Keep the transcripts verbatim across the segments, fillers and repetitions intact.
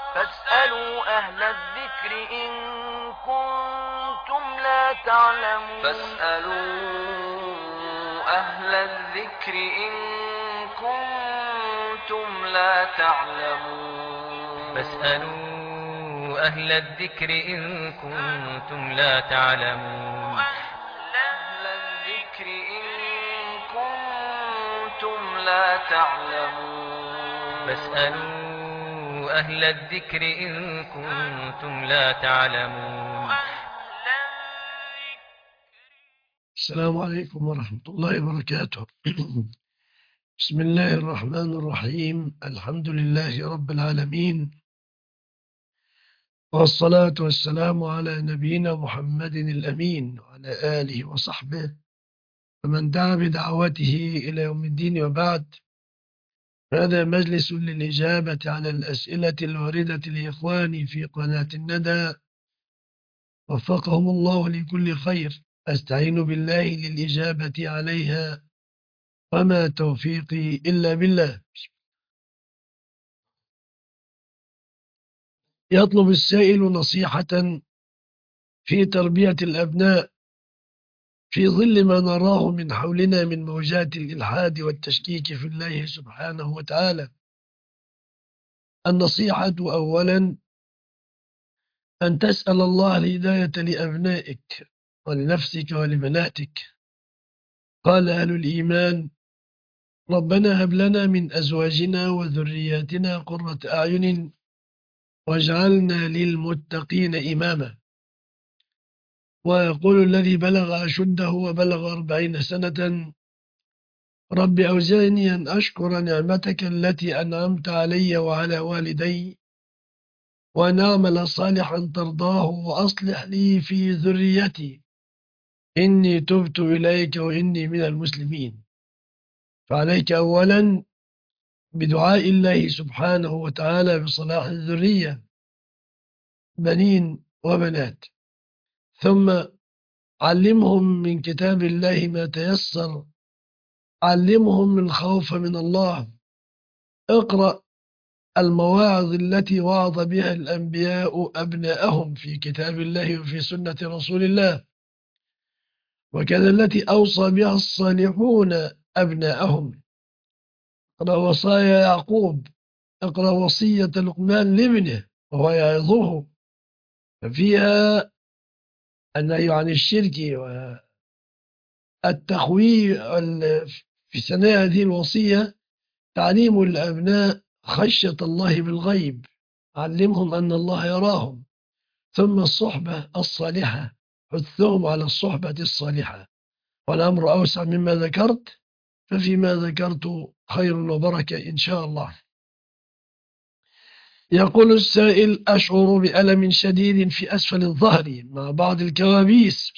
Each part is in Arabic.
فاسألوا أهل الذكر إن كنتم لا تعلمون فاسألوا أهل الذكر إن كنتم لا تعلمون فاسألوا أهل الذكر إن كنتم لا تعلمون أهل الذكر إن كنتم لا تعلمون فاسألوا أهل الذكر إن كنتم لا تعلمون. السلام عليكم ورحمة الله وبركاته. بسم الله الرحمن الرحيم. الحمد لله رب العالمين، والصلاة والسلام على نبينا محمد الأمين وعلى آله وصحبه ومن دعا بدعوته إلى يوم الدين، وبعد. هذا مجلس للإجابة على الأسئلة الواردة لإخواني في قناة الندى، وفقهم الله لكل خير. أستعين بالله للإجابة عليها، وما توفيقي إلا بالله. يطلب السائل نصيحة في تربية الأبناء في ظل ما نراه من حولنا من موجات الإلحاد والتشكيك في الله سبحانه وتعالى. النصيحة أولا أن تسأل الله الهداية لأبنائك ولنفسك ولبناتك. قال أهل الإيمان: ربنا هب لنا من أزواجنا وذرياتنا قرة أعين واجعلنا للمتقين إماما. ويقول الذي بلغ أشده وبلغ أربعين سنة: رب أوزعني أن أشكر نعمتك التي أنعمت علي وعلى والدي، وأن أعمل صالحا ترضاه، وأصلح لي في ذريتي إني تبت إليك وإني من المسلمين. فعليك أولا بدعاء الله سبحانه وتعالى بصلاح الذرية، بنين وبنات. ثم علمهم من كتاب الله ما تيسر، علمهم الخوف من الله. اقرأ المواعظ التي وعظ بها الأنبياء أبناءهم في كتاب الله وفي سنة رسول الله، وكذا التي أوصى بها الصالحون أبناءهم. اقرأ وصايا يعقوب، اقرأ وصية لقمان لابنه وهو يعظه، ففيها النهي عن الشرك والتخويف. في ثنايا هذه الوصية تعليم الأبناء خشية الله بالغيب، علمهم أن الله يراهم. ثم الصحبة الصالحة، حثهم على الصحبة الصالحة. والأمر أوسع مما ذكرت، ففيما ذكرت خير وبركة إن شاء الله. يقول السائل: أشعر بألم شديد في أسفل الظهر مع بعض الكوابيس.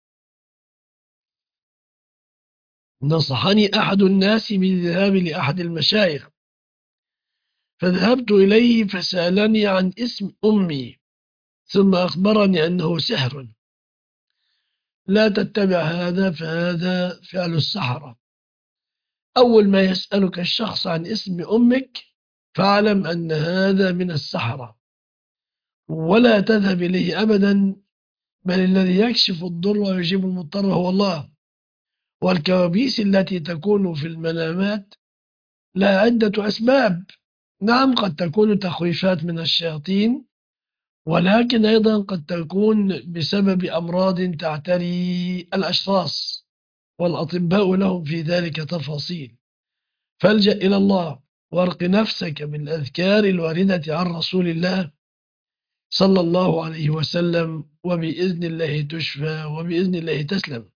نصحني أحد الناس بالذهاب لأحد المشايخ، فذهبت إليه فسألني عن اسم أمي، ثم أخبرني أنه سحر. لا تتبع هذا، فهذا فعل السحرة. أول ما يسألك الشخص عن اسم أمك فاعلم أن هذا من السحرة، ولا تذهب إليه أبدا، بل الذي يكشف الضر ويجيب المضطر هو الله. والكوابيس التي تكون في المنامات لها عدة أسباب. نعم، قد تكون تخويفات من الشياطين، ولكن أيضا قد تكون بسبب أمراض تعتري الأشخاص، والأطباء لهم في ذلك تفاصيل. فالجأ إلى الله، وارق نفسك بالأذكار الواردة عن رسول الله صلى الله عليه وسلم، وبإذن الله تشفى وبإذن الله تسلم.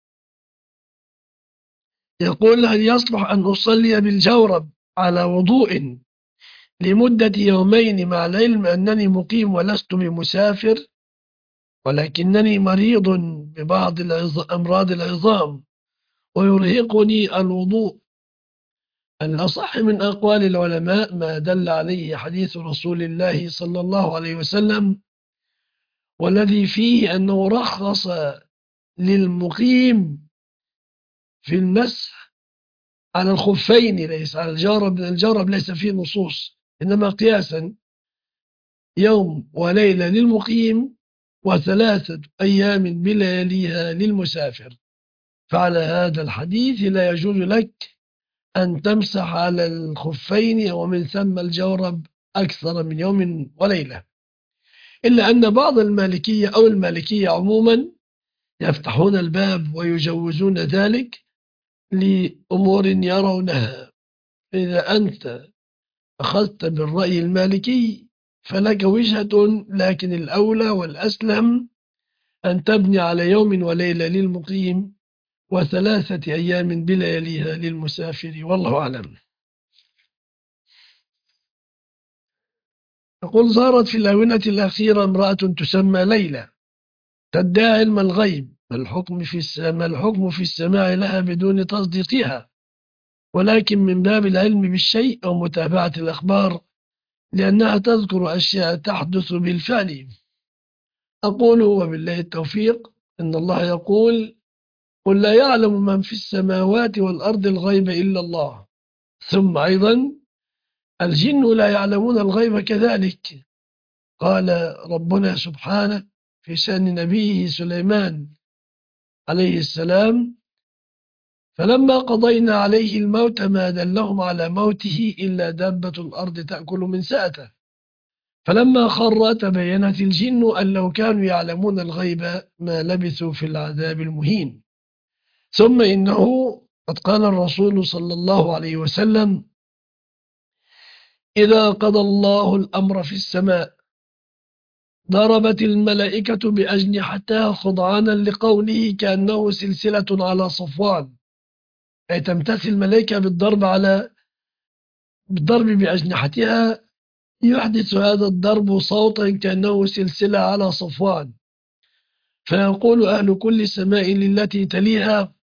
يقول: هل يصلح أن أصلي بالجورب على وضوء لمدة يومين، مع العلم أنني مقيم ولست بمسافر، ولكنني مريض ببعض أمراض العظام ويرهقني الوضوء؟ الأصح من أقوال العلماء ما دل عليه حديث رسول الله صلى الله عليه وسلم، والذي فيه أنه رخص للمقيم في المسح على الخفين، ليس على الجورب. الجورب ليس فيه نصوص، إنما قياسا يوم وليلة للمقيم وثلاثة أيام بلياليها للمسافر. فعلى هذا الحديث لا يجوز لك أن تمسح على الخفين ومن ثم الجورب أكثر من يوم وليلة، إلا أن بعض المالكية أو المالكية عموما يفتحون الباب ويجوزون ذلك لأمور يرونها. إذا أنت أخذت بالرأي المالكي فلك وجهة، لكن الأولى والأسلم أن تبني على يوم وليلة للمقيم وثلاثة أيام بلياليها للمسافر، والله أعلم. يقول: ظهرت في الآونة الأخيرة امرأة تسمى ليلى تدعي علم الغيب، ما الحكم في السماء الحكم في السماع لها بدون تصديقها، ولكن من باب العلم بالشيء أو متابعة الأخبار، لأنها تذكر أشياء تحدث بالفعل. أقول وبالله التوفيق إن الله يقول: قل لا يعلم من في السماوات والأرض الغيب إلا الله. ثم أيضا: الجن لا يعلمون الغيب كذلك. قال ربنا سبحانه في شأن نبيه سليمان عليه السلام: فلما قضينا عليه الموت ما دلهم على موته إلا دابة الأرض تأكل من سأته، فلما خر تبينت الجن أن لو كانوا يعلمون الغيب ما لبثوا في العذاب المهين. ثم إنه قد قال الرسول صلى الله عليه وسلم: إذا قضى الله الأمر في السماء ضربت الملائكة بأجنحتها خضعانا لقوله كأنه سلسلة على صفوان، أي تمتثل الملائكة بالضرب على بالضرب بأجنحتها، يحدث هذا الضرب صوتا كأنه سلسلة على صفوان، فيقول أهل كل سماء للتي تليها: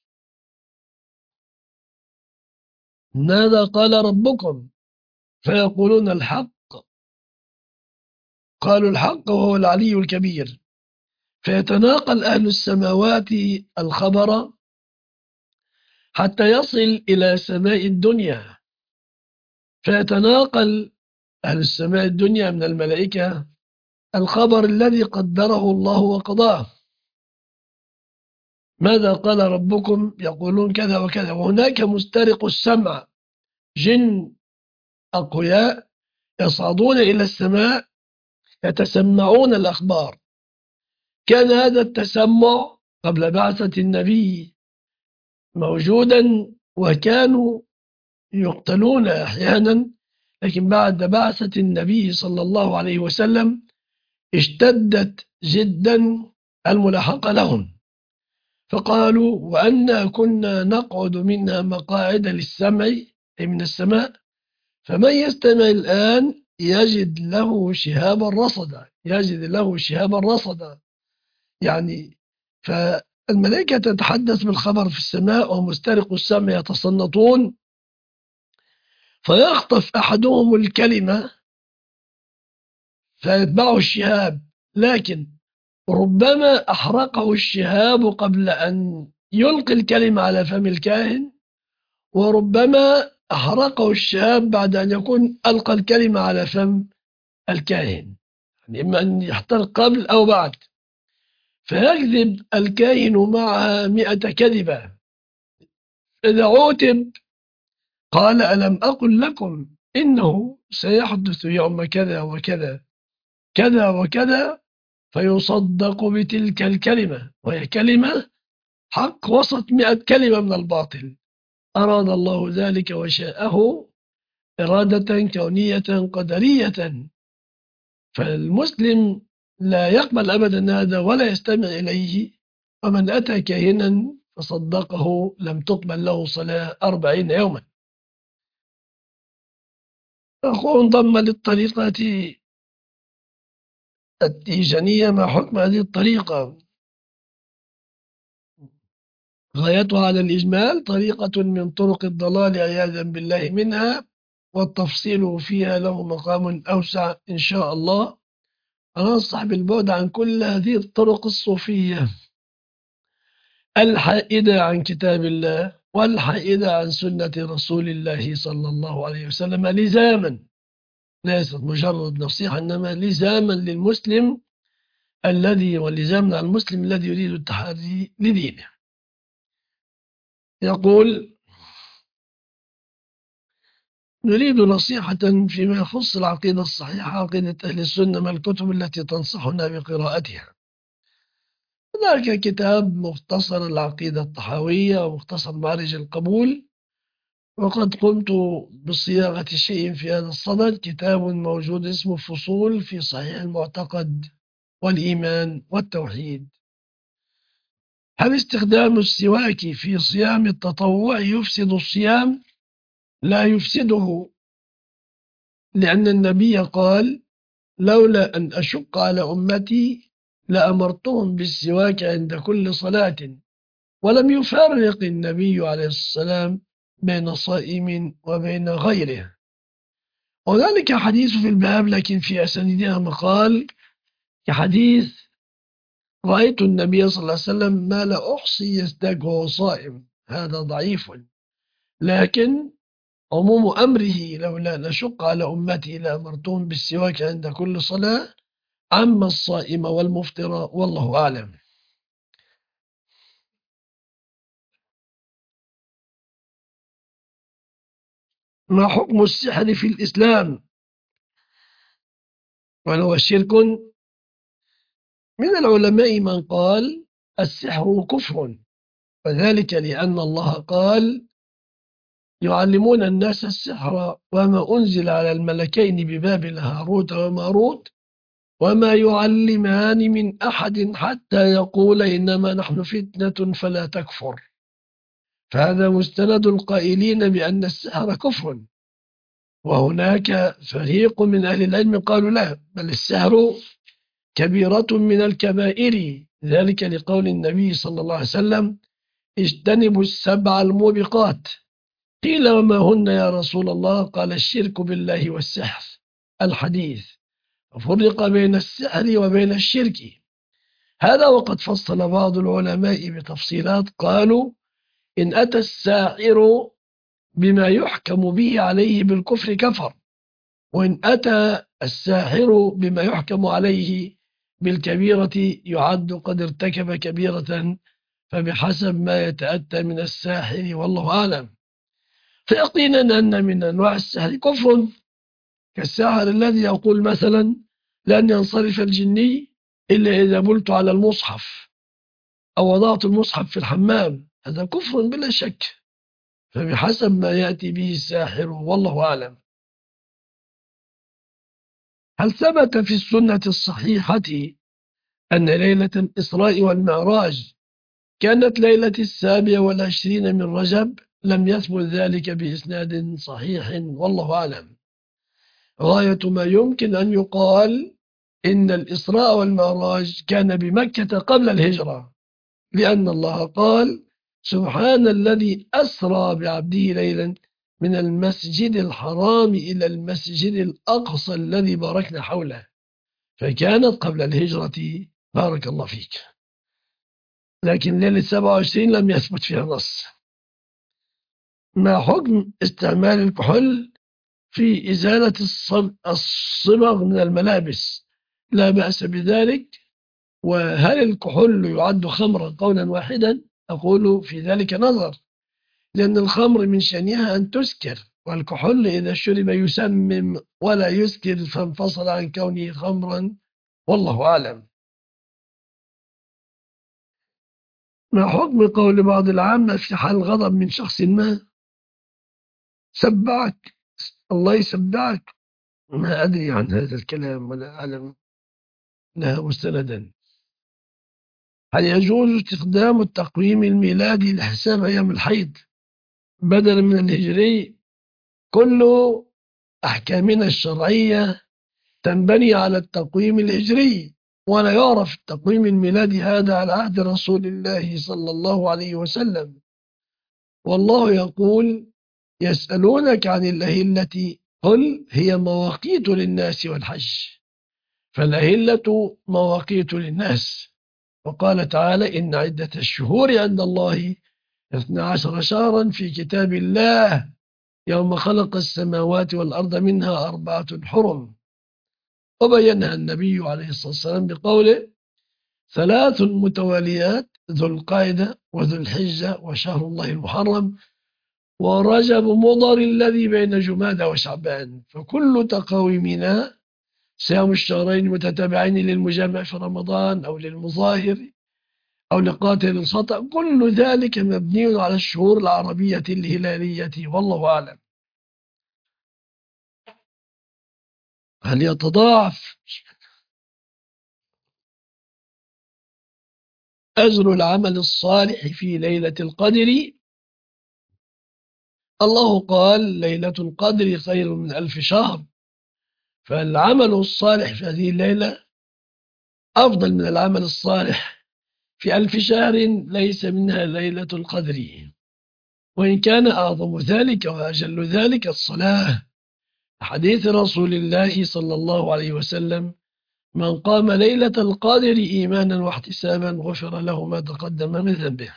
ماذا قال ربكم؟ فيقولون: الحق. قالوا: الحق وهو العلي الكبير. فيتناقل أهل السماوات الخبر حتى يصل إلى سماء الدنيا، فيتناقل أهل السماء الدنيا من الملائكة الخبر الذي قدره الله وقضاه. ماذا قال ربكم؟ يقولون كذا وكذا. وهناك مسترق السمع، جن أقوياء يصعدون إلى السماء يتسمعون الأخبار. كان هذا التسمع قبل بعثة النبي موجودا، وكانوا يقتلون أحيانا، لكن بعد بعثة النبي صلى الله عليه وسلم اشتدت جدا الملاحقة لهم، فقالوا: وأنا كنا نقعد منها مقاعد للسمع، أي من السماء، فمن يستمع الآن يجد له شهابا رصدا، يجد له شهابا رصدا. يعني فالملائكة تتحدث بالخبر في السماء، ومسترق السمع يتصنطون، فيخطف أحدهم الكلمة فيتبعه الشهاب، لكن ربما أحرقه الشهاب قبل أن يلقي الكلمة على فم الكاهن، وربما أحرقه الشهاب بعد أن يكون ألقى الكلمة على فم الكاهن، يعني إما أن يحترق قبل أو بعد. فيكذب الكاهن معها مئة كذبة. إذا عوتب قال: ألم أقل لكم إنه سيحدث يوم كذا وكذا كذا وكذا، فيصدق بتلك الكلمة، وهي كلمة حق وسط مئة كلمة من الباطل. أراد الله ذلك وشاءه إرادة كونية قدرية، فالمسلم لا يقبل أبدا هذا ولا يستمع إليه. ومن أتى كاهنا فصدقه لم تقبل له صلاة أربعين يوما. أخوه انضم للطريقة التيجانية. ما حكم هذه الطريقة؟ غايتها على الإجمال طريقة من طرق الضلال عياذا بالله منها، والتفصيل فيها له مقام أوسع إن شاء الله. أنا أنصح بالبعد عن كل هذه الطرق الصوفية الحائدة عن كتاب الله والحائدة عن سنة رسول الله صلى الله عليه وسلم لزاما، ليست مجرد نصيحة، إنما لزاما للمسلم الذي ولزاما على المسلم الذي يريد التحري لدينه. يقول: نريد نصيحة فيما يخص العقيدة الصحيحة، عقيدة أهل السنة، ما الكتب التي تنصحنا بقراءتها؟ هناك كتاب مختصر العقيدة الطحاوية ومختصر معرج القبول، وقد قمت بصياغة شيء في هذا الصدد، كتاب موجود اسمه فصول في صحيح المعتقد والإيمان والتوحيد. هل استخدام السواك في صيام التطوع يفسد الصيام؟ لا يفسده، لأن النبي قال: لولا أن أشق على أمتي لأمرتهم بالسواك عند كل صلاة. ولم يفرق النبي عليه السلام بين صائم وبين غيره. وذلك حديث في الباب لكن في أسانيدها مقال، كحديث: رأيت النبي صلى الله عليه وسلم ما لا أحصي يزداد وهو صائم. هذا ضعيف، لكن عموم أمره لولا نشق على أمتي لأمرتهم بالسواك عند كل صلاة عم الصائم والمفطر، والله أعلم. ما حكم السحر في الإسلام؟ وهو شرك؟ من العلماء من قال السحر كفر، وذلك لأن الله قال: يعلمون الناس السحر وما أنزل على الملكين ببابل هاروت وماروت وما يعلمان من أحد حتى يقول إنما نحن فتنة فلا تكفر. فهذا مستند القائلين بأن السحر كفر، وهناك فريق من أهل العلم قالوا لا، بل السحر كبيرة من الكبائر، ذلك لقول النبي صلى الله عليه وسلم: اجتنبوا السبع الموبقات. قيل: وما هن يا رسول الله؟ قال: الشرك بالله والسحر، الحديث. فرق بين السحر وبين الشرك. هذا وقد فصل بعض العلماء بتفصيلات، قالوا: إن أتى الساحر بما يحكم به عليه بالكفر كفر، وإن أتى الساحر بما يحكم عليه بالكبيرة يعد قد ارتكب كبيرة، فبحسب ما يتأتى من الساحر، والله أعلم. فيقينا أن من أنواع السحر كفر، كالساحر الذي يقول مثلا: لن ينصرف الجني إلا إذا بلت على المصحف أو وضعت المصحف في الحمام. هذا كفر بلا شك، فبحسب ما يأتي به الساحر، والله أعلم. هل ثبت في السنة الصحيحة أن ليلة الإسراء والمعراج كانت ليلة السابع والعشرين من رجب؟ لم يثبت ذلك بإسناد صحيح، والله أعلم. غاية ما يمكن أن يقال إن الإسراء والمعراج كان بمكة قبل الهجرة، لأن الله قال: سبحان الذي أسرى بعبده ليلا من المسجد الحرام إلى المسجد الأقصى الذي باركنا حوله، فكانت قبل الهجرة، بارك الله فيك. لكن ليلة سبعة وعشرين لم يثبت فيها نص. ما حكم استعمال الكحول في إزالة الصبغ من الملابس؟ لا بأس بذلك. وهل الكحول يعد خمرا قولا واحدا؟ أقول في ذلك نظر، لأن الخمر من شأنها أن تسكر، والكحول إذا شرب يسمم ولا يسكر، فانفصل عن كونه خمرا، والله أعلم. ما حكم قول بعض العامة في حال غضب من شخص ما: سبعك، الله يسبعك؟ ما أدري عن هذا الكلام ولا أعلم لها مستندا. هل يجوز استخدام التقويم الميلادي لحساب أيام الحيض بدلا من الهجري؟ كل أحكامنا الشرعية تنبني على التقويم الهجري، ولا يعرف التقويم الميلادي هذا على عهد رسول الله صلى الله عليه وسلم. والله يقول: يسألونك عن الأهلة قل هي مواقيت للناس والحج، فالأهلة مواقيت للناس. وقال تعالى: إن عدة الشهور عند الله اثنا عشر شهرا في كتاب الله يوم خلق السماوات والأرض منها أربعة حرم، وبينها النبي عليه الصلاة والسلام بقوله: ثلاث متواليات، ذو القعدة وذو الحجة وشهر الله المحرم ورجب مضر الذي بين جمادى وشعبان، فكل تقاويمنا صيام الشهرين متتابعين للمجامع في رمضان أو للمظاهر أو لقاتل الخطأ، كل ذلك مبني على الشهور العربية الهلالية، والله أعلم. هل يتضاعف أجر العمل الصالح في ليلة القدر؟ الله قال: ليلة القدر خير من ألف شهر، فالعمل الصالح في هذه الليلة أفضل من العمل الصالح في ألف شهر ليس منها ليلة القدر، وإن كان أعظم ذلك وأجل ذلك الصلاة. حديث رسول الله صلى الله عليه وسلم: من قام ليلة القدر إيمانا واحتسابا غفر له ما تقدم من ذنبه.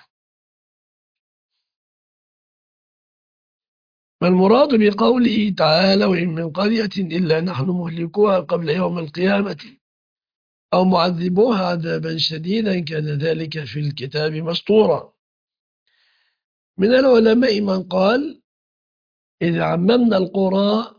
ما المراد بقوله تعالى: وإن من قرية إلا نحن مهلكوها قبل يوم القيامة أو معذبوها عذابا شديدا كان ذلك في الكتاب مسطورا؟ من العلماء من قال: إذا عممنا القرى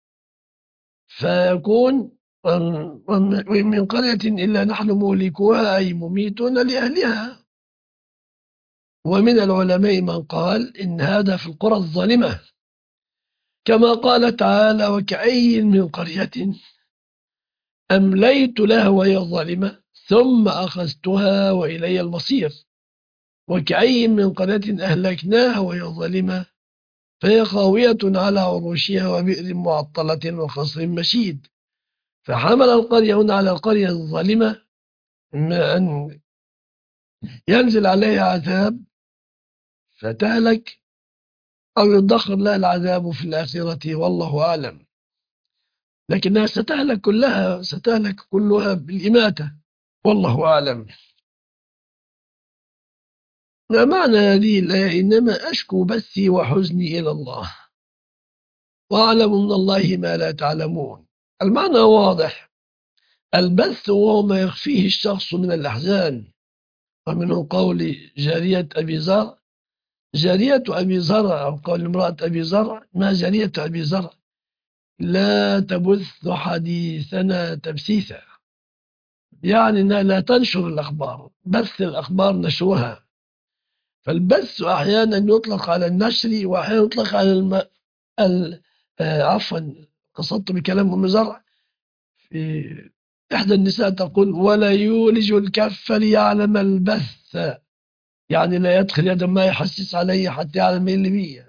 فيكون وإن من قرية إلا نحن مهلكوها أي مميتون لأهلها. ومن العلماء من قال: إن هذا في القرى الظالمة، كما قال تعالى: وكأي من قرية أمليت لها وهي ظالمة ثم أخذتها وإلي المصير، وكأي من قرية أهلكناها وهي ظالمة فهي خاوية على عروشها وبئر معطلة وقصر مشيد. فحمل القرية هنا على القرية الظالمة إما أن ينزل عليها عذاب فتهلك أو يدخر لها العذاب في الآخرة، والله أعلم، لكنها ستهلك كلها، ستهلك كلها بالإماتة، والله أعلم. ما معنى هذه الآية: إنما أشكو بثي وحزني إلى الله وأعلم من الله ما لا تعلمون؟ المعنى واضح، البث هو ما يخفيه الشخص من الأحزان، ومنه قول جارية أبي زرع جارية أبي زرع أو قول امرأة أبي زرع: ما جارية أبي زرع لا تبث حديثنا تبثيثا، يعني أنها لا تنشر الأخبار، بث الأخبار نشرها. فالبث أحيانا يطلق على النشر وأحيانا يطلق على الم... ال... آه عفوا قصدت بكلام أم زرع في إحدى النساء تقول: ولا يولج الكف ليعلم البث، يعني لا يدخل يدا ما يحسس عليه حتى يعلم ايه اللي بيه.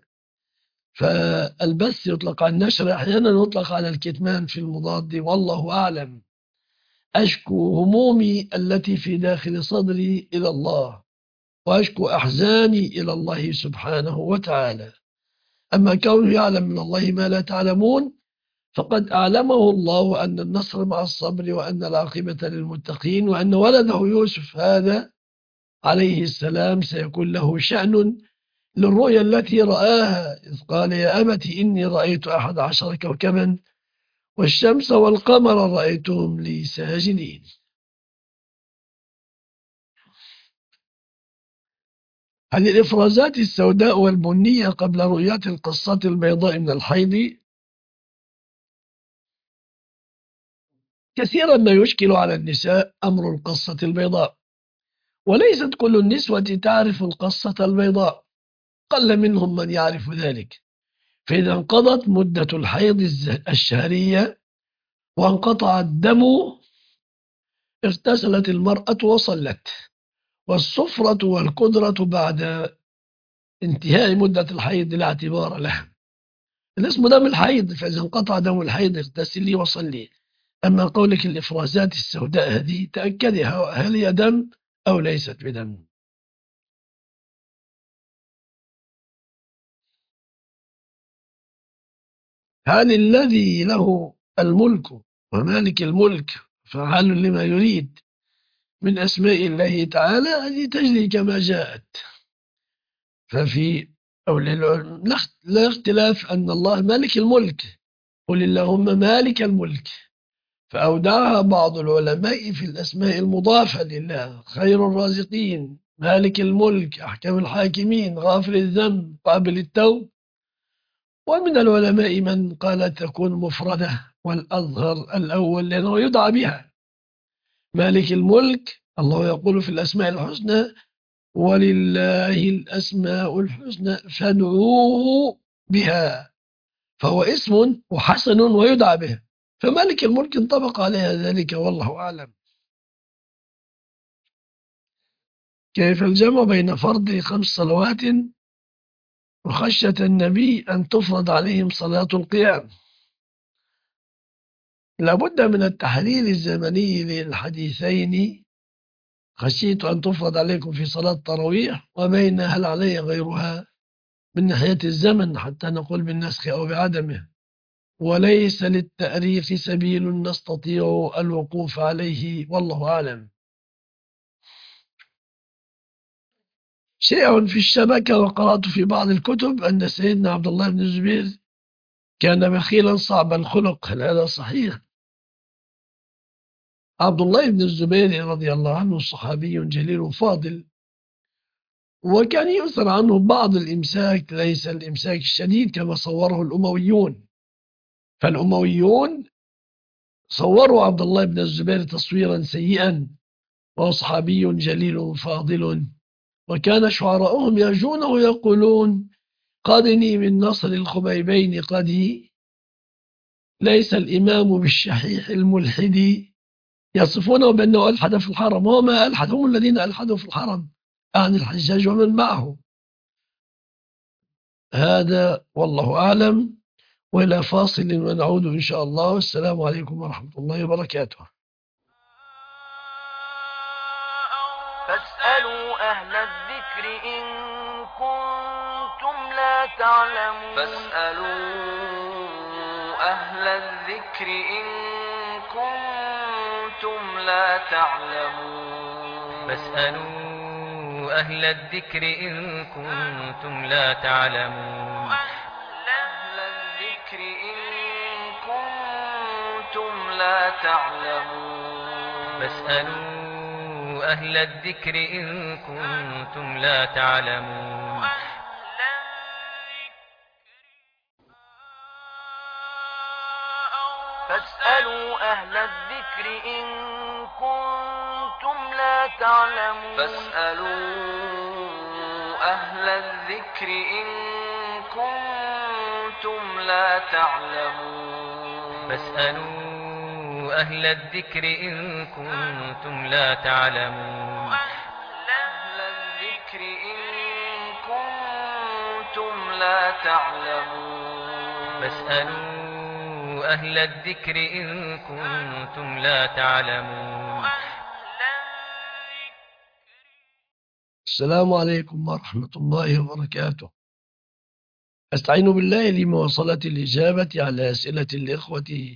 فالبث يطلق على النشر، أحيانا يطلق على الكتمان في المضاد، والله أعلم. أشكو همومي التي في داخل صدري إلى الله، وأشكو أحزاني إلى الله سبحانه وتعالى. أما كونه يعلم من الله ما لا تعلمون فقد أعلمه الله أن النصر مع الصبر وأن العاقبة للمتقين، وأن ولده يوسف هذا عليه السلام سيكون له شأن للرؤيا التي رآها، إذ قال: يا أبت إني رأيت أحد عشر كوكبا والشمس والقمر رأيتهم لي ساجدين. هل الإفرازات السوداء والبنية قبل رؤيات القصة البيضاء من الحيض؟ كثيرا ما يشكل على النساء أمر القصة البيضاء، وليست كل النسوة تعرف القصة البيضاء، قل منهم من يعرف ذلك. فإذا انقضت مدة الحيض الشهرية وانقطع الدم اغتسلت المرأة وصلت، والصفرة والقدرة بعد انتهاء مدة الحيض لا اعتبار لها، الاسم دم الحيض، فإذا انقطع دم الحيض اغتسلي وصلي. أما قولك الإفرازات السوداء هذه تأكدي هل هي دم أو ليست بدم. هل الذي له الملك ومالك الملك فعال لما يريد من أسماء الله تعالى هذه تجري كما جاءت؟ ففي أو للعلم لا اخت- لا اختلاف أن الله مالك الملك، قل اللهم مالك الملك، فأودعها بعض العلماء في الأسماء المضافة لله: خير الرازقين، مالك الملك، أحكم الحاكمين، غافر الذنب، قابل التوب. ومن العلماء من قال تكون مفردة، والأظهر الأول لأنه يدعى بها مالك الملك. الله يقول في الأسماء الحسنى: ولله الأسماء الحسنى فادعوه بها، فهو اسم وحسن ويدعى به، فمالك الملك انطبق عليها ذلك، والله أعلم. كيف الجمع بين فرض خمس صلوات وخشية النبي أن تفرض عليهم صلاة القيام؟ لابد من التحليل الزمني للحديثين: خشيت أن تفرض عليكم في صلاة التراويح، وبين هل علي غيرها من ناحية الزمن حتى نقول بالنسخ أو بعدمه. وليس للتأريخ سبيل نستطيع الوقوف عليه، والله أعلم. شيء في الشبكة، وقرأت في بعض الكتب أن سيدنا عبد الله بن الزبير كان بخيلا صعب الخلق، هل هذا صحيح؟ عبد الله بن الزبير رضي الله عنه صحابي جليل فاضل، وكان يؤثر عنه بعض الإمساك، ليس الإمساك الشديد كما صوره الأمويون. فالأمويون صوروا عبد الله بن الزبير تصويرا سيئا، وهو صحابي جليل فاضل، وكان شعراؤهم يرجونه ويقولون: قدني من نصر الخبيبين قدي، ليس الإمام بالشحيح الملحد. يصفونه بأنه ألحد في الحرم، وما ألحد، هم الذين ألحدوا في الحرم عن الحجاج ومن معه. هذا والله أعلم. وإلى فاصل ونعود إن شاء الله. السلام عليكم ورحمة الله وبركاته. فاسألوا أهل الذكر إن كنتم لا تعلمون فاسألوا أهل الذكر إن كنتم لا تعلمون فاسألوا أهل الذكر إن كنتم لا تعلمون أهل الذكر إن كنتم لا تعلمون فاسألوا أهل الذكر إن كنتم لا تعلمون فاسألوا أهل الذكر إن كنتم لا تعلمون فاسألوا أهل الذكر إن كنتم لا تعلمون فاسألوا أهل الذكر إن كنتم لا تعلمون أهل الذكر إن كنتم لا تعلمون فاسألوا أهل الذكر إن كنتم لا تعلمون. السلام عليكم ورحمة الله وبركاته. أستعين بالله لمواصلة الإجابة على أسئلة الإخوة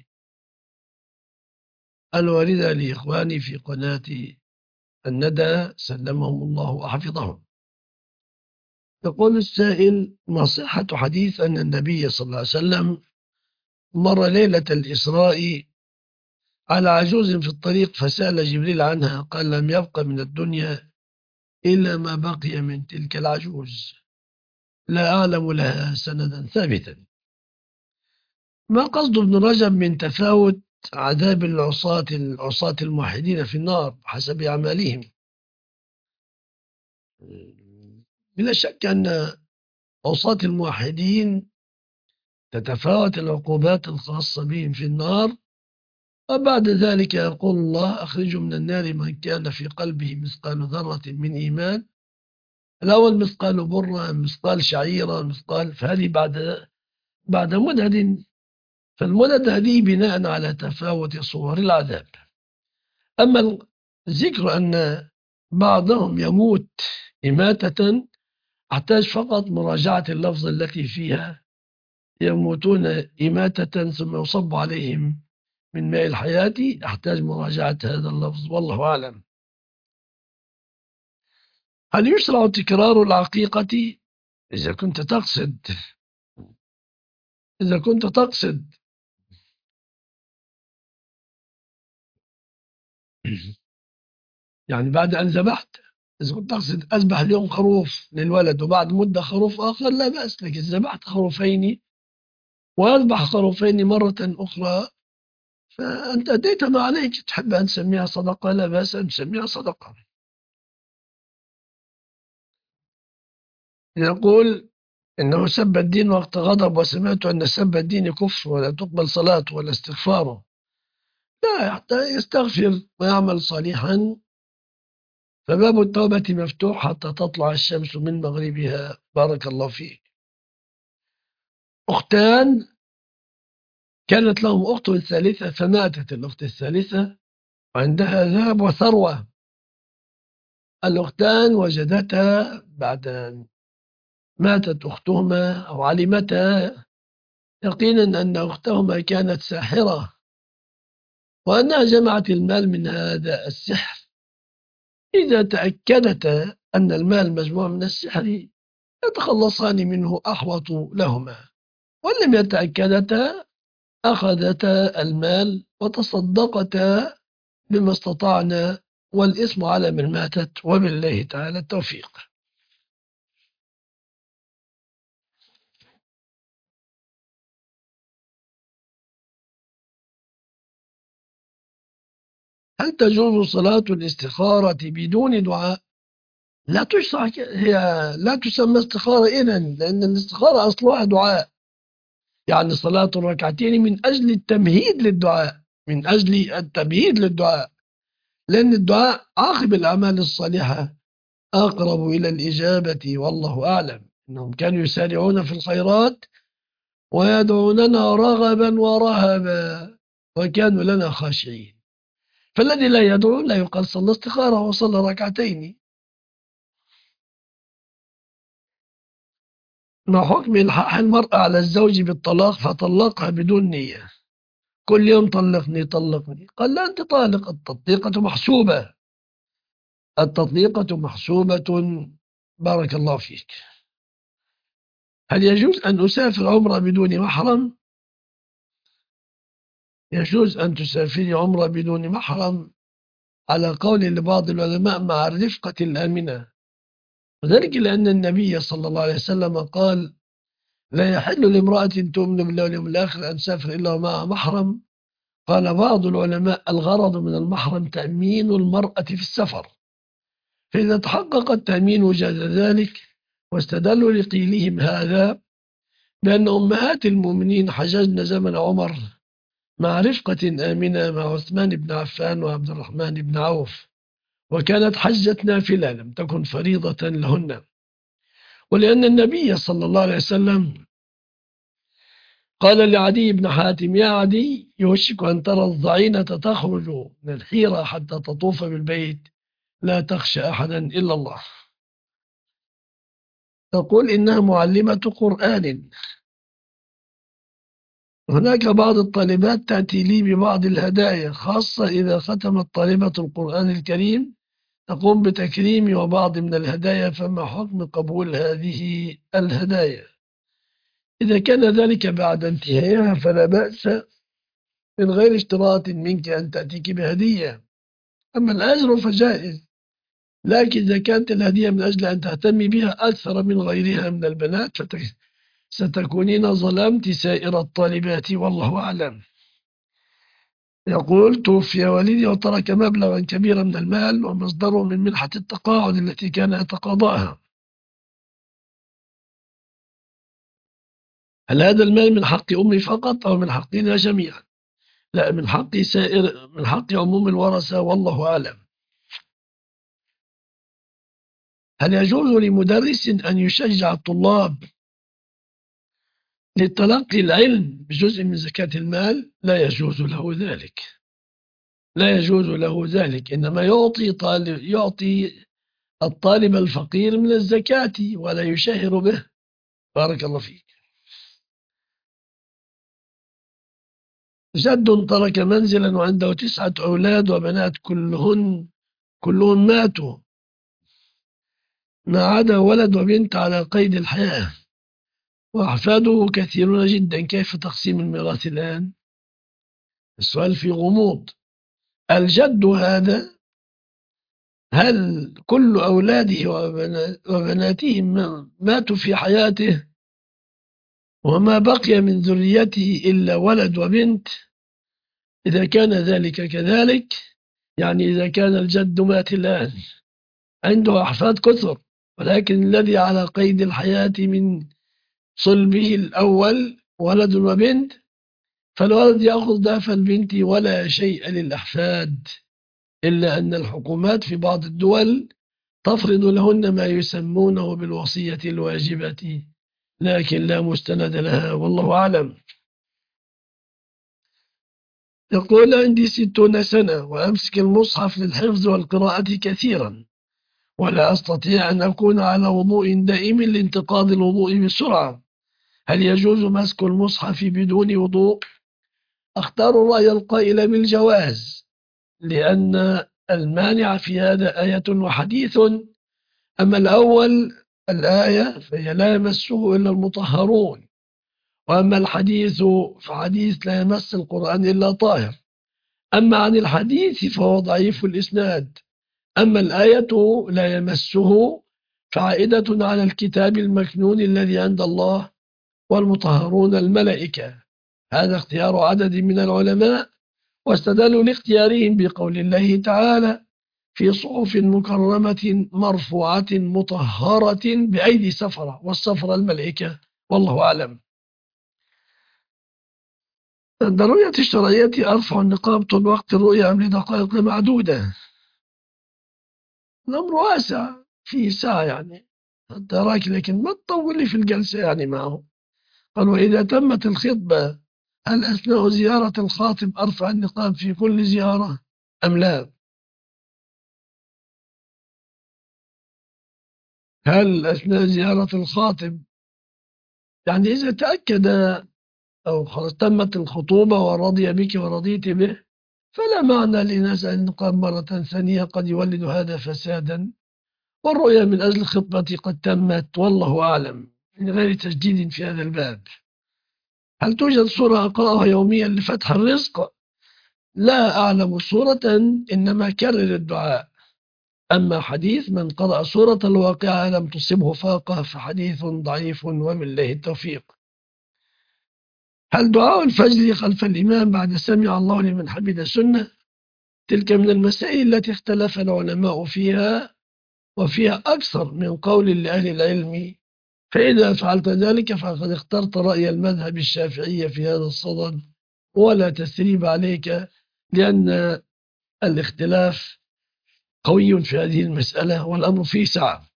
الواردة لإخواني في قناة الندى، سلمهم الله وحفظهم. يقول السائل: ما صحة حديث أن النبي صلى الله عليه وسلم مر ليلة الإسراء على عجوز في الطريق فسأل جبريل عنها، قال: لم يبق من الدنيا إلا ما بقي من تلك العجوز، لا أعلم لها سندا ثابتا. ما قصد ابن رجب من تفاوت عذاب العصاة العصاة الموحدين في النار حسب أعمالهم؟ بلا شك أن عصاة الموحدين تتفاوت العقوبات الخاصة بهم في النار، وبعد ذلك يقول الله: أخرجوا من النار من كان في قلبه مثقال ذرة من إيمان. الأول مثقال برة، مثقال شعيرة، مثقال، فهذه بعد بعد مدد، فالمدد هذه بناء على تفاوت صور العذاب. أما ذكر أن بعضهم يموت إماتة، أحتاج فقط مراجعة اللفظ التي فيها يموتون إماتة ثم يصب عليهم من ماء الحياة، أحتاج مراجعة هذا اللفظ، والله أعلم. هل يشرع تكرار العقيقة إذا كنت تقصد إذا كنت تقصد يعني بعد أن ذبحت، إذا كنت تقصد أذبح اليوم خروف للولد وبعد مدة خروف آخر لا بأس، لكن ذبحت خروفين وأذبح خروفين مرة أخرى فأنت أديت ما عليك. تحب أن تسميها صدقة لا بأس أن تسميها صدقة. يقول إنه سب الدين وقت غضب، وسمعت أن سب الدين كفر ولا تقبل صلاته ولا استغفاره. لا، حتى يستغفر ويعمل صالحا، فباب التوبة مفتوح حتى تطلع الشمس من مغربها. بارك الله فيك. أختان كانت لهم أخت ثالثة فماتت الأخت الثالثة وعندها ذهب وثروة. الأختان وجدتها بعد أن ماتت أختهما أو علمتا يقينا أن أختهما كانت ساحرة وأنها جمعت المال من هذا السحر. إذا تأكدتا أن المال مجموع من السحر يتخلصان منه أحوط لهما، ولم يتأكدتا أخذتا المال وتصدقتا بما استطعنا، والإثم على من ماتت، وبالله تعالى التوفيق. هل تجوز صلاة الاستخارة بدون دعاء؟ لا تشرع، هي لا تسمى استخارة إذن، لأن الاستخارة أصلها دعاء. يعني صلاة الركعتين من أجل التمهيد للدعاء، من أجل التمهيد للدعاء، لأن الدعاء عاقب الأعمال الصالحة أقرب إلى الإجابة. والله أعلم. إنهم كانوا يسارعون في الخيرات ويدعوننا رغبا ورهبا وكانوا لنا خاشعين. فالذي لا يدعو لا يقال صلى استخارة وصلى ركعتين. ما حكم إلحاح المرأة على الزوج بالطلاق فطلقها بدون نية؟ كل يوم طلقني طلقني. قال لا، أنت طالق. التطليقة محسوبة، التطليقة محسوبة. بارك الله فيك. هل يجوز أن أسافر عمرة بدون محرم؟ يجوز أن تسافري عمرة بدون محرم على قول لبعض العلماء مع الرفقة الآمنة، وذلك لأن النبي صلى الله عليه وسلم قال: لا يحل لامرأة تؤمن بالله واليوم الآخر أن تسافر إلا مع محرم. قال بعض العلماء: الغرض من المحرم تأمين المرأة في السفر، فإذا تحقق التأمين وجد ذلك. واستدلوا لقيلهم هذا بأن أمهات المؤمنين حججن زمن عمر مع رفقة آمنة مع عثمان بن عفان وعبد الرحمن بن عوف، وكانت حجة نافلة لم تكن فريضة لهن. ولأن النبي صلى الله عليه وسلم قال لعدي بن حاتم: يا عدي، يوشك أن ترى الضعينة تخرج من الحيرة حتى تطوف بالبيت، لا تخشى أحدا إلا الله. تقول إنها معلمة قرآن. هناك بعض الطالبات تأتي لي ببعض الهدايا، خاصة إذا ختمت طالبة القرآن الكريم تقوم بتكريمي وبعض من الهدايا، فما حكم قبول هذه الهدايا؟ إذا كان ذلك بعد انتهائها فلا بأس، من غير اشتراط منك أن تأتيك بهدية. أما الأجر فجائز، لكن إذا كانت الهدية من أجل أن تهتمي بها أكثر من غيرها من البنات ستكونين ظلمت سائر الطالبات، والله أعلم. يقول: توفي والدي وترك مبلغا كبيرا من المال ومصدره من منحة التقاعد التي كان يتقاضاها. هل هذا المال من حق أمي فقط أو من حقنا جميعا؟ لا، من حق سائر من حق عموم الورثة، والله أعلم. هل يجوز لمدرس أن يشجع الطلاب لتلقي العلم بجزء من زكاة المال؟ لا يجوز له ذلك، لا يجوز له ذلك. إنما يعطي طالب يعطي الطالب الفقير من الزكاة ولا يشهر به. بارك الله فيك. جد ترك منزلا وعنده تسعة أولاد وبنات كلهن كلهم ماتوا، ما عدا ولد وبنت على قيد الحياة وأحفاده كثيرون جدا، كيف تقسيم الميراث الآن؟ السؤال في غموض. الجد هذا هل كل أولاده وبناته ماتوا في حياته وما بقي من ذريته إلا ولد وبنت؟ إذا كان ذلك كذلك، يعني إذا كان الجد مات الآن عنده أحفاد كثر، ولكن الذي على قيد الحياة من صلبه الأول ولد وبنت، فالولد يأخذ ضعف البنت ولا شيء للأحفاد، إلا أن الحكومات في بعض الدول تفرض لهن ما يسمونه بالوصية الواجبة، لكن لا مستند لها والله أعلم. يقول: عندي ستون سنة وأمسك المصحف للحفظ والقراءة كثيرا، ولا أستطيع أن أكون على وضوء دائم لانتقاض الوضوء بسرعة، هل يجوز مسك المصحف بدون وضوء؟ أختار الرأي القائل بالجواز، لأن المانع في هذا آية وحديث. أما الأول الآية فهي لا يمسه إلا المطهرون، وأما الحديث فحديث لا يمس القرآن إلا طاهر. أما عن الحديث فهو ضعيف الإسناد، أما الآية لا يمسه فعائدة على الكتاب المكنون الذي عند الله والمطهرون الملائكة. هذا اختيار عدد من العلماء، واستدلوا لاختيارهم بقول الله تعالى: في صحف مكرمة مرفوعة مطهرة بأيدي سفرة، والسفرة الملائكة والله أعلم. عند رؤية الشرعية أرفع النقاب طول وقت الرؤية أم لدقائق معدودة؟ الأمر واسع، في ساعة يعني حتى راك، لكن ما تطولي في الجلسة يعني معه. قال: وإذا تمت الخطبة هل أثناء زيارة الخاطب أرفع النقاب في كل زيارة أم لا؟ هل أثناء زيارة الخاطب، يعني إذا تأكد أو خلاص تمت الخطوبة ورضي بك ورضيت به، فلا معنى لنزع النقاب مرة ثانية، قد يولد هذا فسادا، والرؤيا من أجل الخطبة قد تمت والله أعلم، من غير تجديد في هذا الباب. هل توجد سورة أقرأها يوميا لفتح الرزق؟ لا أعلم سورة، إنما كرر الدعاء. أما حديث من قرأ سورة الواقعة لم تصبه فاقة فحديث ضعيف وبالله التوفيق. هل دعاء الفجر خلف الإمام بعد سمع الله لمن حمد سنة؟ تلك من المسائل التي اختلف العلماء فيها، وفيها أكثر من قول لأهل العلم، فإذا فعلت ذلك فقد اخترت رأي المذهب الشافعي في هذا الصدد، ولا تثريب عليك، لأن الاختلاف قوي في هذه المسألة والأمر فيه سعة.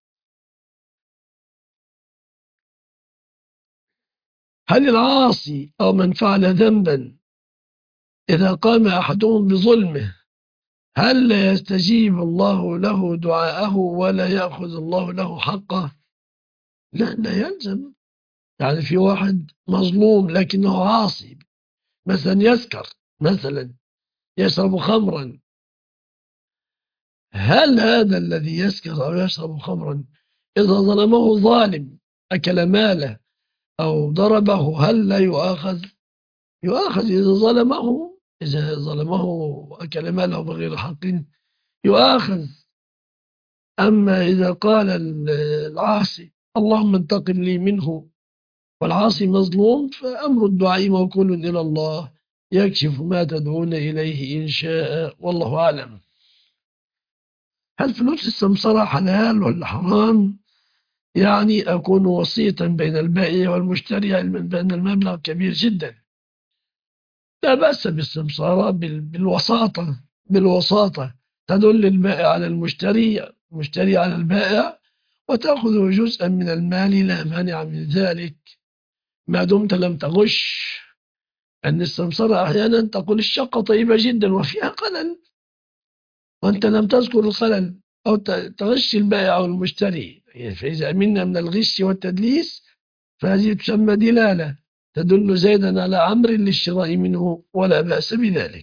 هل العاصي أو من فعل ذنبا إذا قام أحدهم بظلمه هل لا يستجيب الله له دعاءه ولا يأخذ الله له حقه؟ لا، لا يلزم. يعني في واحد مظلوم لكنه عاصي، مثلا يسكر، مثلا يشرب خمرا، هل هذا الذي يسكر أو يشرب خمرا إذا ظلمه ظالم أكل ماله أو ضربه هل لا يؤاخذ؟ يؤاخذ إذا ظلمه، إذا ظلمه وأكل ماله بغير حق يؤاخذ. أما إذا قال العاصي اللهم انتقم لي منه والعاصي مظلوم، فأمر الدعاء موكول إلى الله، يكشف ما تدعون إليه إن شاء والله أعلم. هل فلوس السمسرة حلال ولا حرام؟ يعني أكون وسيطا بين البائع والمشتري علما بأن المبلغ كبير جدا، لا بأس بالسمسرة بالوساطة بالوساطة تدل البائع على المشتري، المشتري على البائع، وتأخذ جزءا من المال، لا مانع من ذلك ما دمت لم تغش. أن السمسرة أحيانا تقول الشقة طيبة جدا وفيها خلل وأنت لم تذكر الخلل، أو تغش البائع أو المشتري، فإذا أمنا من الغش والتدليس فهذه تسمى دلالة تدل زيدا على أمر للشراء منه، ولا بأس بذلك.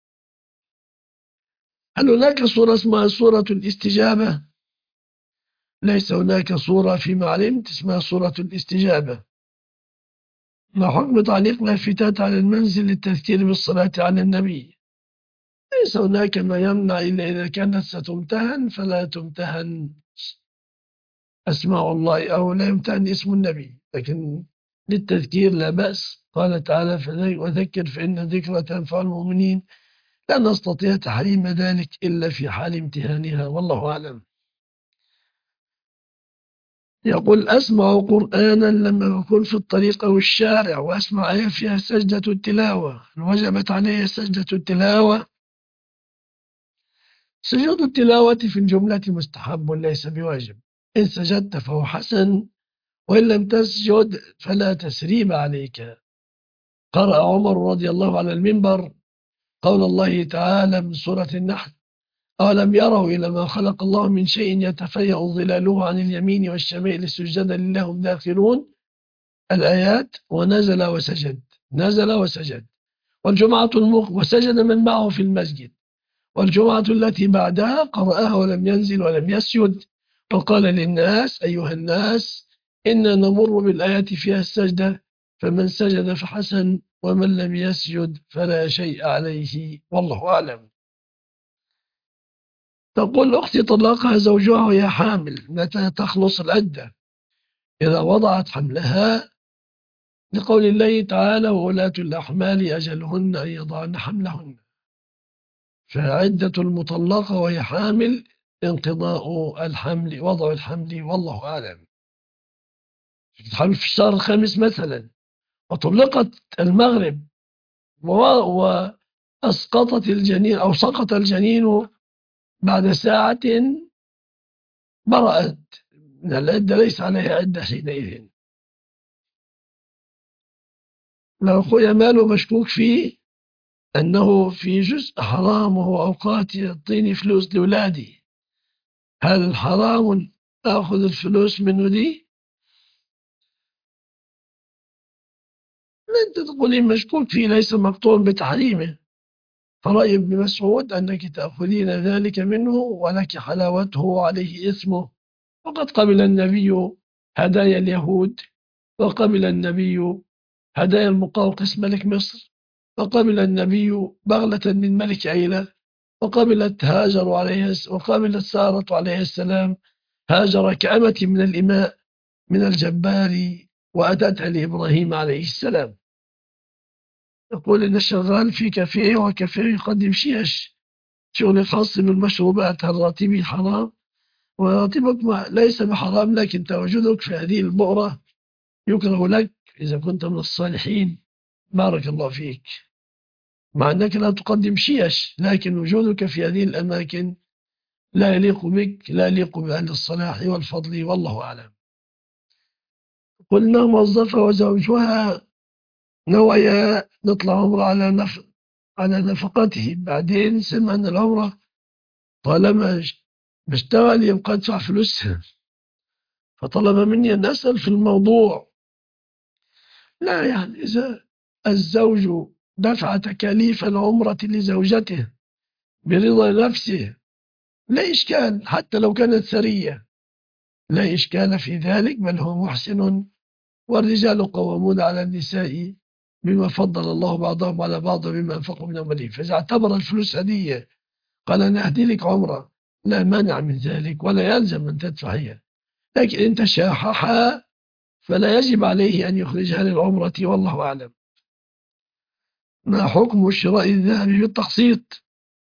هل هناك سورة اسمها سورة الاستجابة؟ ليس هناك صورة فيما علمت اسمها صورة الاستجابة. ما حكم تعليق لافتات على المنزل للتذكير بالصلاة على النبي؟ ليس هناك ما يمنع إلا إذا كانت ستمتهن فلا تمتهن أسماء الله أو لا يمتهن اسم النبي، لكن للتذكير لا بأس. قال تعالى وذكر فإن ذكرى تنفع المؤمنين. لا نستطيع تحريم ذلك إلا في حال امتهانها، والله أعلم. يقول أسمع قرآنا لما أكون في الطريق أو الشارع وأسمع آية فيها سجدة التلاوة، وجبت علي سجدة التلاوة؟ سجود التلاوة في الجملة مستحب وليس بواجب. إن سجدت فهو حسن، وإن لم تسجد فلا تسريب عليك. قرأ عمر رضي الله على المنبر قول الله تعالى من سورة النحل: أولم يروا إلى ما خلق الله من شيء يتفيأ ظلاله عن اليمين والشمائل سجدا لله هم داخلون، الآيات. ونزل وسجد، نزل وسجد. والجمعة المخ وسجد من معه في المسجد. والجمعة التي بعدها قرأها ولم ينزل ولم يسجد، وقال للناس: أيها الناس إنا نمر بالآيات فيها السجدة، فمن سجد فحسن، ومن لم يسجد فلا شيء عليه، والله أعلم. تقول أختي طلقها زوجها وهي حامل، متى تخلص العدة؟ إذا وضعت حملها، لقول الله تعالى: وولاة الأحمال أجلهن أن يضعن حملهن. فعدة المطلقة وهي حامل انقضاء الحمل، وضع الحمل، والله أعلم. الحمل في الشهر الخامس مثلا، وطلقت المغرب وأسقطت الجنين أو سقط الجنين بعد ساعة، برأت من العدة، ليس عليها عدة حينئذ. لو أخويا ماله مشكوك فيه أنه في جزء حرام وهو أوقات يعطيني فلوس لأولادي، هل حرام أخذ الفلوس منه دي؟ أنت تقولين مشكوك فيه، ليس مقطوع بتحريمه. فرأي ابن مسعود أنك تأخذين ذلك منه ولك حلاوته وعليه اسمه. وقد قبل النبي هدايا اليهود، وقبل النبي هدايا المقوقس ملك مصر، وقبل النبي بغلة من ملك أيلة، وقبلت هاجر عليها وقبلت سارة عليه السلام هاجر كأمة من الإماء من الجبار، وأتتها لإبراهيم عليه السلام. يقول إن الشغال في كافيه وكافيه يقدم شيش، شغل خاص بالمشروبات، هل راتبي حرام؟ وراتبك ليس بحرام، لكن تواجدك في هذه البؤرة يكره لك إذا كنت من الصالحين، بارك الله فيك، مع أنك لا تقدم شيش، لكن وجودك في هذه الأماكن لا يليق بك، لا يليق بأهل الصلاح والفضل، والله أعلم. قلنا موظفة وزوجها نويا نطلع عمره على نف... على نفقته، بعدين سمع أن العمرة طالما بشتغل يبقى أدفع فلوسها، فطلب مني أن أسأل في الموضوع. لا، يعني إذا الزوج دفع تكاليف العمرة لزوجته برضا نفسه لا إشكال، حتى لو كانت ثرية لا إشكال في ذلك، بل هو محسن. والرجال قوامون على النساء بما فضل الله بعضهم على بعض بما أنفقوا من أموالهم. فإذا اعتبر الفلوس هدية قال أنا أهدي لك عمرة، لا مانع من ذلك، ولا يلزم أن تدفع هي. لكن إن تشاححا فلا يجب عليه أن يخرجها للعمرة، والله أعلم. ما حكم شراء الذهب بالتقسيط؟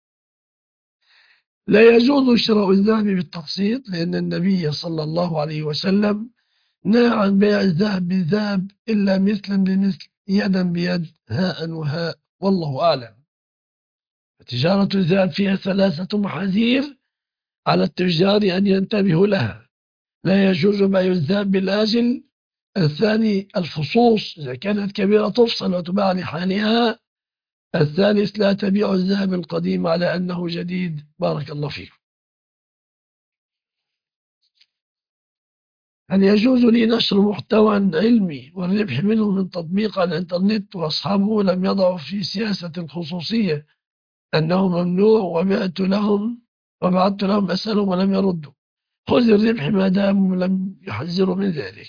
لا يجوز شراء الذهب بالتقسيط، لأن النبي صلى الله عليه وسلم نهى عن بيع الذهب بالذهب إلا مثلا بمثل، يدا بيد، هاء وهاء، والله أعلم. تجارة الذهب فيها ثلاثة محاذير على التجار أن ينتبهوا لها. لا يجوز بيع الذهب بالآجل. الثاني الفصوص، إذا كانت كبيرة تفصل وتباع لحالها. الثالث لا تبيع الذهب القديم على أنه جديد، بارك الله فيك. هل يجوز لي نشر محتوى علمي والربح منه من تطبيق على الإنترنت وأصحابه لم يضعوا في سياسة الخصوصية أنه ممنوع، وبعت لهم وبعثت لهم أسألهم ولم يردوا؟ خذ الربح ما دام لم يحذروا من ذلك.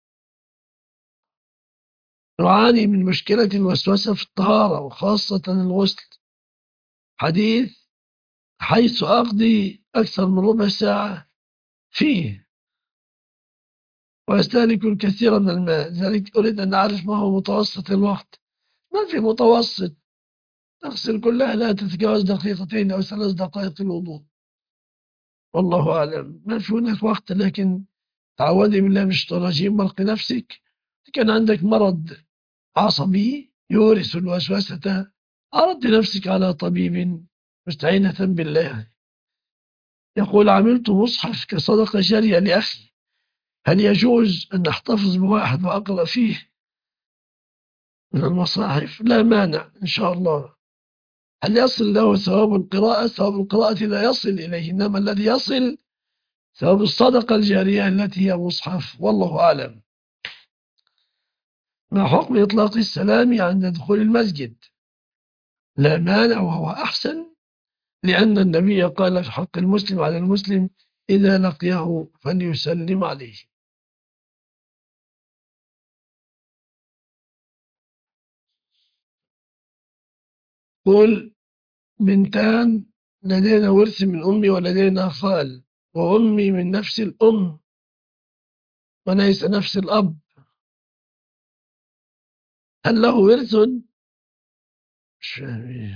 نعاني من مشكلة الوسوسة في الطهارة وخاصة الغسل، حديث حيث أقضي أكثر من ربع ساعة فيه ويستهلك الكثير من الماء، لذلك أريد أن أعرف ما هو متوسط الوقت. ما في متوسط، تغسل كلها لا تتجاوز دقيقتين أو ثلاث دقائق الوضوء، والله أعلم. ما في هناك وقت، لكن تعوذي بالله من الشيطان الرجيم وارق نفسك. كان عندك مرض عصبي يورث الوسوسة، عرض نفسك على طبيب مستعينة بالله. يقول عملت مصحف كصدقة جارية لأخي، هل يجوز أن أحتفظ بواحد وأقرأ فيه من المصاحف؟ لا مانع إن شاء الله. هل يصل له ثواب القراءة؟ ثواب القراءة لا يصل إليه، إنما الذي يصل ثواب الصدقة الجارية التي هي مصحف، والله أعلم. ما حكم إطلاق السلام عند دخول المسجد؟ لا مانع وهو أحسن، لأن النبي قال في حق المسلم على المسلم إذا لقيه فليسلم عليه. قل بنتان لدينا ورث من أمي ولدينا خال، وأمي من نفس الأم وليس نفس الأب، هل له ورث؟ مش فاهم.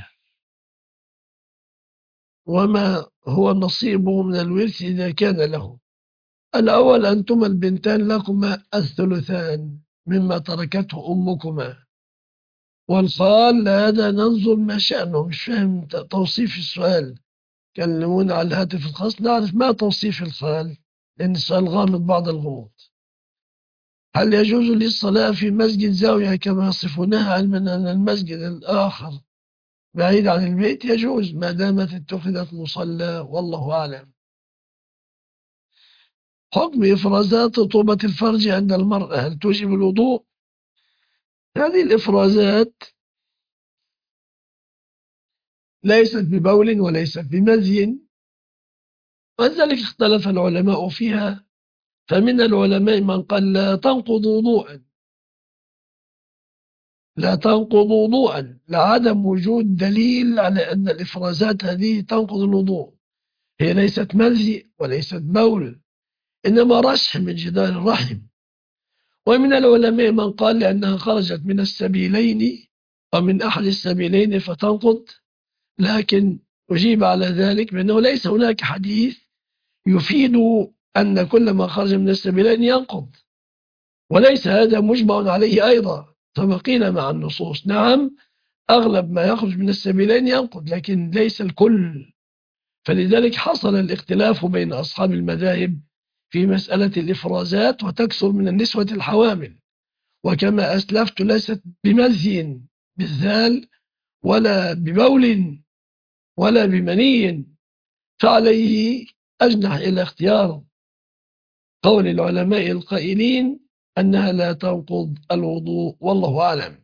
وما هو نصيبه من الورث إذا كان له؟ الأول أنتما البنتان لكما الثلثان مما تركته أمكما، والخال هذا ننظر ما شأنه. مش فاهم توصيف السؤال، كلمونا على الهاتف الخاص نعرف ما توصيف الخال، لأن السؤال غامض بعض الغموض. هل يجوز لي الصلاة في مسجد زاوية كما يصفونها، علما أن المسجد الآخر بعيد عن البيت؟ يجوز ما دامت اتخذت مصلى، والله أعلم. حكم إفرازات رطوبة الفرج عند المرأة هل توجب الوضوء؟ هذه الإفرازات ليست ببول وليست بمزي، ولذلك اختلف العلماء فيها، فمن العلماء من قال لا تنقض وضوءا، لا تنقض وضوءا لعدم وجود دليل على أن الإفرازات هذه تنقض الوضوء. هي ليست مزي وليست بول، إنما رشح من جدار الرحم. ومن العلماء من قال لأنها خرجت من السبيلين ومن أحد السبيلين فتنقض، لكن أجيب على ذلك بأنه ليس هناك حديث يفيد أن كل ما خرج من السبيلين ينقض، وليس هذا مجمع عليه أيضا. فبقينا مع النصوص، نعم أغلب ما يخرج من السبيلين ينقض، لكن ليس الكل. فلذلك حصل الاختلاف بين أصحاب المذاهب في مسألة الإفرازات، وتكثر من النسوة الحوامل، وكما أسلفت ليست بمزي بالذال ولا ببول ولا بمني، فعليه أجنح إلى اختيار قول العلماء القائلين أنها لا تنقض الوضوء، والله أعلم.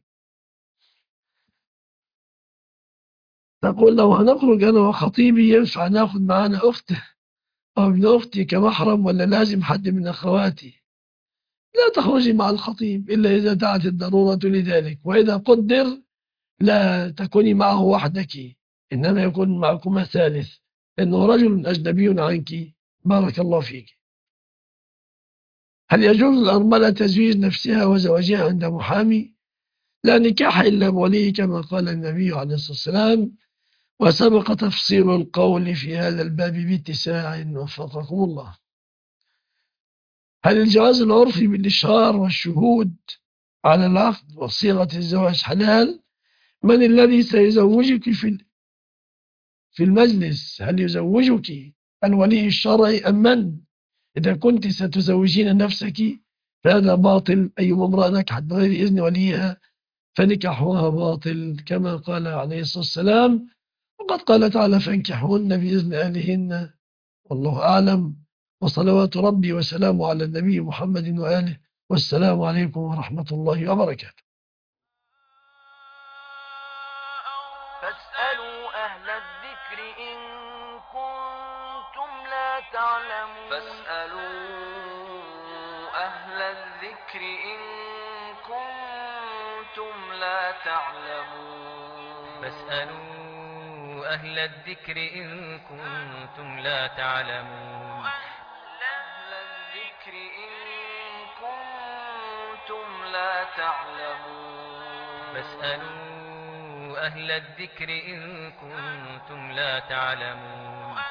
تقول لو هنخرج أنا وخطيبي ينفع ناخد معانا أخته أو ابن أختي كمحرم، ولا لازم حد من أخواتي؟ لا تخرجي مع الخطيب إلا إذا دعت الضرورة لذلك، وإذا قدر لا تكوني معه وحدك، إنما يكون معكما ثالث، إنه رجل أجنبي عنك. بارك الله فيك. هل يجوز الأرملة تزويج نفسها وزواجها عند محامي؟ لا نكاح إلا بولي كما قال النبي عليه الصلاة والسلام، وسبق تفصيل القول في هذا الباب باتساع، وفقكم الله. هل الجواز العرفي بالإشهار والشهود على العقد وصيغة الزواج حلال؟ من الذي سيزوجك في في المجلس؟ هل يزوجك الولي الشرعي أم من؟ إذا كنت ستزوجين نفسك فهذا باطل. أي امرأة نكحت بغير إذن وليها فنكحها باطل، كما قال عليه الصلاة والسلام، وقد قال تعالى فانكحوهن بإذن أهلهن، والله أعلم. وصلوات ربي وسلامه على النبي محمد وآله، والسلام عليكم ورحمة الله وبركاته. فاسألوا أهل الذكر إن كنتم لا تعلمون فاسألوا أهل الذكر إن كنتم لا تعلمون فاسألوا أهل الذكر إن كنتم لا تعلمون أهل الذكر إن كنتم لا تعلمون فاسألوا أهل الذكر إن كنتم لا تعلمون